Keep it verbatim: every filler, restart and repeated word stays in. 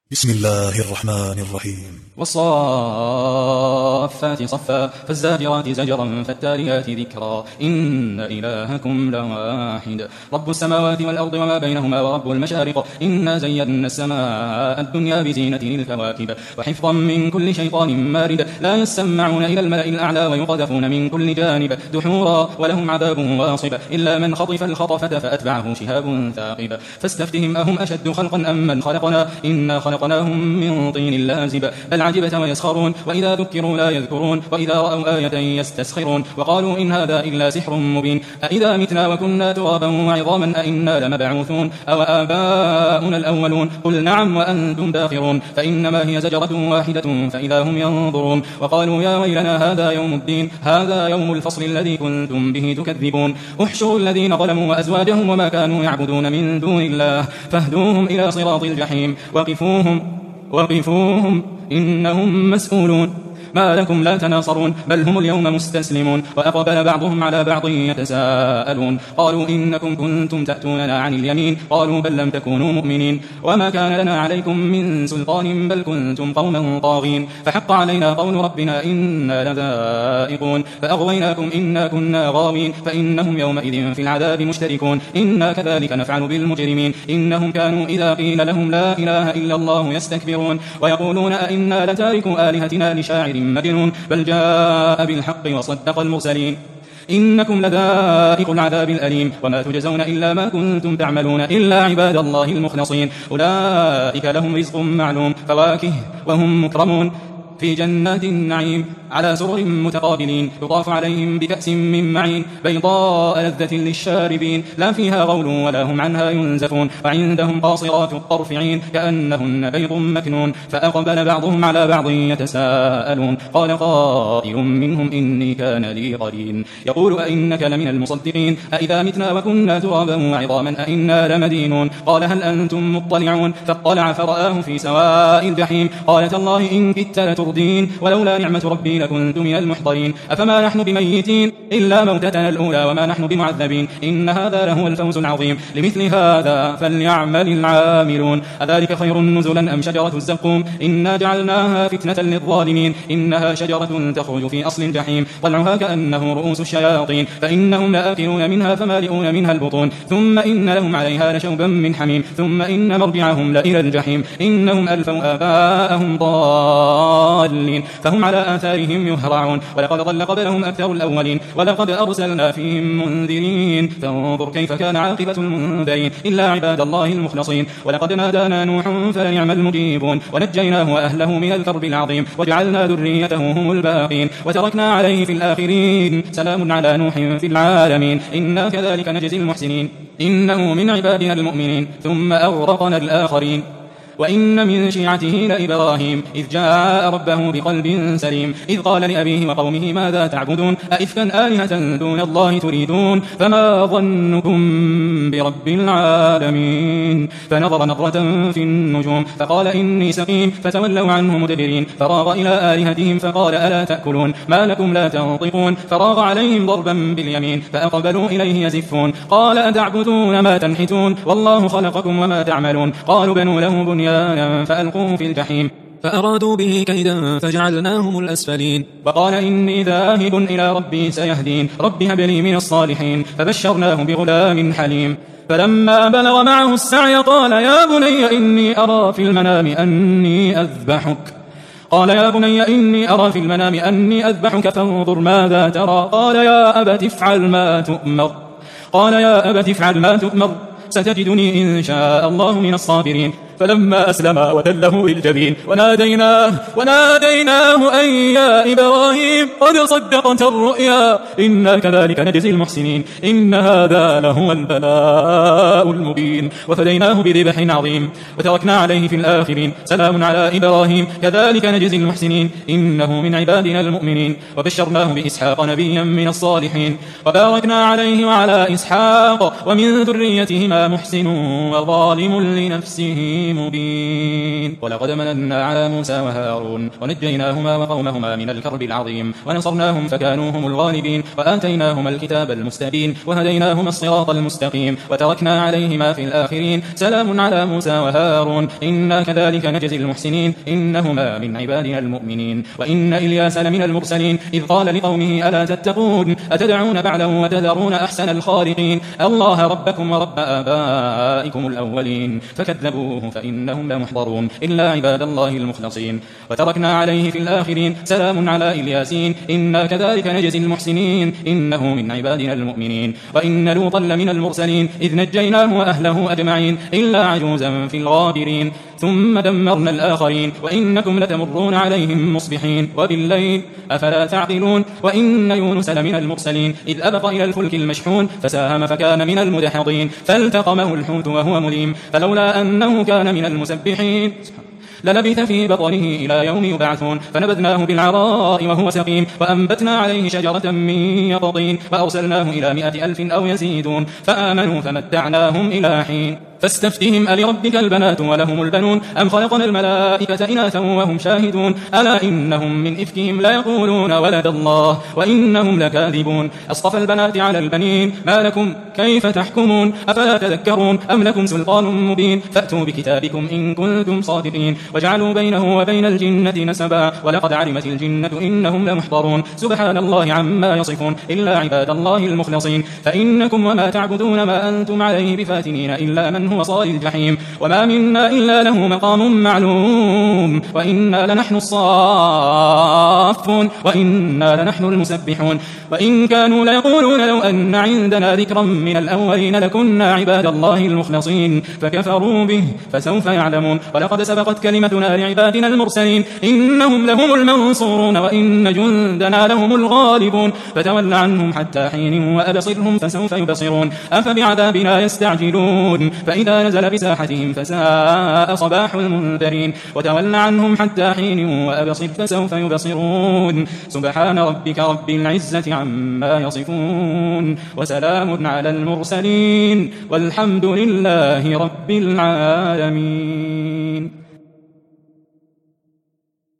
بسم الله الرحمن الرحيم والصافات صفا فالزاجرات زجرا فالتاليات ذكرا إن إلهكم لواحد رب السماوات والأرض وما بينهما ورب المشارق إنا زينا السماء الدنيا بزينة الكواكب وحفظا من كل شيطان مارد لا يسمعون إلى الملأ الأعلى ويقذفون من كل جانب دحورا ولهم عذاب واصب إلا من خطف الخطفة فأتبعه شهاب ثاقب فاستفتهم أهم أشد خلقا أم من خلقنا إنا خلقناهم من طين لازب بل عجبت ويسخرون وإذا ذكروا لا يذكرون وإذا رأوا آية يستسخرون وقالوا إن هذا إلا سحر مبين أإذا متنا وكنا ترابا وعظاما أإنا لمبعوثون أو آباؤنا الأولون قل نعم وأنتم داخرون فإنما هي زجرة واحدة فإذا هم ينظرون وقالوا يا ويلنا هذا يوم الدين هذا يوم الفصل الذي كنتم به تكذبون احشروا الذين ظلموا وأزواجهم وما كانوا يعبدون من دون الله فاهدوهم إلى صراط الجحيم وقفوهم وقفوهم إنهم مسؤولون ما لكم لا تناصرون بل هم اليوم مستسلمون وأقبل بعضهم على بعض يتساءلون قالوا إنكم كنتم تأتوننا عن اليمين قالوا بل لم تكونوا مؤمنين وما كان لنا عليكم من سلطان بل كنتم قوما طاغين فحق علينا قول ربنا إنا لذائقون فأغويناكم إنا كنا غاوين فإنهم يومئذ في العذاب مشتركون إنا كذلك نفعل بالمجرمين إنهم كانوا إذا قيل لهم لا إله إلا الله يستكبرون ويقولون أئنا لتاركوا آلهتنا لشاعر مجنون بل جاء بالحق وصدق المرسلين إنكم لذائق العذاب الأليم وما تجزون إلا ما كنتم تعملون إلا عباد الله المخلصين أولئك لهم رزق معلوم فواكه وهم مكرمون في جنات النعيم على سرر متقابلين يطاف عليهم بكأس من معين بيضاء لذة للشاربين لا فيها غول ولا هم عنها ينزفون وعندهم قاصرات الطرف عين كأنهن بيض مكنون فأقبل بعضهم على بعض يتساءلون قال قائل منهم إني كان لي قرين يقول أئنك لمن المصدقين أئذا متنا وكنا ترابا وعظاما أئنا لمدينون قال هل أنتم مطلعون فاطلع فرآه في سواء الجحيم قال تالله إن كدت لتردين ولولا نعمة ربي لكنت من المحضرين أفما نحن بميتين إلا موتتنا الأولى وما نحن بمعذبين إن هذا لهو الفوز العظيم لمثل هذا فليعمل العاملون أذلك خير نزلا أم شجرة الزقوم إنا جعلناها فتنة للظالمين إنها شجرة تخرج في أصل الجحيم طلعها كأنه رؤوس الشياطين فإنهم لآكلون منها فمالئون منها البطون ثم إن لهم عليها لشوبا من حميم ثم إن مرجعهم لإلى الجحيم إنهم ألفوا آباءهم ضالين فهم على آثارهم يهرعون ولقد ضل قبلهم أكثر الأولين ولقد أرسلنا فيهم منذرين فانظر كيف كان عاقبة المنذرين إلا عباد الله المخلصين ولقد نادانا نوح فلنعم المجيبون ونجيناه وأهله من الكرب العظيم وجعلنا ذريته هم الباقين وتركنا عليه في الآخرين سلام على نوح في العالمين إنا كذلك نجزي المحسنين إنه من عبادنا المؤمنين ثم أغرقنا الآخرين وإن من شيعته لإبراهيم إذ جاء ربه بقلب سليم إذ قال لأبيه وقومه ماذا تعبدون أئفكا آلهة دون الله تريدون فما ظنكم برب العالمين فنظر نظرة في النجوم فقال إني سقيم فتولوا عنه مدبرين فراغ إلى آلهتهم فقال ألا تأكلون ما لكم لا تنطقون فراغ عليهم ضربا باليمين فأقبلوا إليه يزفون قال أتعبدون ما تنحتون والله خلقكم وما تعملون قالوا بنوا له بنيانا فألقوه في الجحيم فأرادوا به كيدا فجعلناهم الأسفلين وقال إني ذاهب إلى ربي سيهدين رب هب لي من الصالحين فبشرناه بغلام حليم فلما بلغ معه السعي قال يا بني إني أرى في المنام أني أذبحك قال يا بني إني أرى في المنام أني أذبحك فانظر ماذا ترى قال يا أبت افعل ما تؤمر قال يا أبت افعل ما تؤمر ستجدني إن شاء الله من الصابرين فلما أسلم وتله للجبين وناديناه وناديناه أن يا إبراهيم قد صدقت الرؤيا إنا كذلك نجزي المحسنين إن هذا لهو البلاء المبين وفديناه بذبح عظيم وتركنا عليه في الآخرين سلام على إبراهيم كذلك نجزي المحسنين إنه من عبادنا المؤمنين وبشرناه بإسحاق نبيا من الصالحين وباركنا عليه وعلى إسحاق ومن ذريتهما محسن وظالم لنفسه مبين. ولقد مننا على موسى وهارون ونجيناهما وقومهما من الكرب العظيم ونصرناهم فكانوا هم الغالبين وآتيناهما الكتاب المستبين وهديناهما الصراط المستقيم وتركنا عليهما في الآخرين سلام على موسى وهارون إنا كذلك نجزي المحسنين إنهما من عبادنا المؤمنين. وإن إلياس لمن المرسلين إذ قال لقومه ألا تتقون أتدعون بعلا وتذرون أحسن الخالقين الله ربكم ورب آبائكم الأولين فكذبوه فإنهم لمحضرون إلا عباد الله المخلصين. وتركنا عليه في الآخرين سلام على إلياسين إنا كذلك نجزي المحسنين إنه من عبادنا المؤمنين. وإن لوطا لمن المرسلين إذ نجيناه وأهله أجمعين إلا عجوزا في الغابرين ثم دمرنا الآخرين وإنكم لتمرون عليهم مصبحين وبالليل أفلا تعقلون. وإن يونس لمن المرسلين إذ أبق إلى الفلك المشحون فساهم فكان من المدحضين فالتقمه الحوت وهو مليم فلولا أنه كان من المسبحين للبث في بطنه إلى يوم يبعثون فنبذناه بالعراء وهو سقيم وأنبتنا عليه شجرة من يقطين وأرسلناه إلى مائة ألف أو يزيدون فآمنوا فمتعناهم إلى حين. فاستفتهم ألربك البنات ولهم البنون أم خلقنا الملائكة إناثا وهم شاهدون ألا إنهم من إفكهم لا يقولون ولد الله وإنهم لكاذبون أصطفى البنات على البنين ما لكم كيف تحكمون أفلا تذكرون أم لكم سلطان مبين فأتوا بكتابكم إن كنتم صادقين وجعلوا بينه وبين الجنة نسبا ولقد علمت الجنة إنهم لمحضرون سبحان الله عما يصفون إلا عباد الله المخلصين. فإنكم وما تعبدون ما أنتم عليه بفاتنين إلا من هو صال الجحيم وما منا إلا له مقام معلوم وإنا لنحن الصافون وإنا لنحن المسبحون. وإن كانوا ليقولون لو أن عندنا ذكرا من الأولين لكنا عباد الله المخلصين فكفروا به فسوف يعلمون. ولقد سبقت كلمتنا لعبادنا المرسلين إنهم لهم المنصورون وإن جندنا لهم الغالبون فتول عنهم حتى حين وأبصرهم فسوف يبصرون أفبعذابنا يستعجلون فإذا نزل بساحتهم فساء صباح المنذرين وتول عنهم حتى حين وأبصر فسوف يبصرون. سبحان ربك رب العزة عما يصفون وسلام على المرسلين والحمد لله رب العالمين.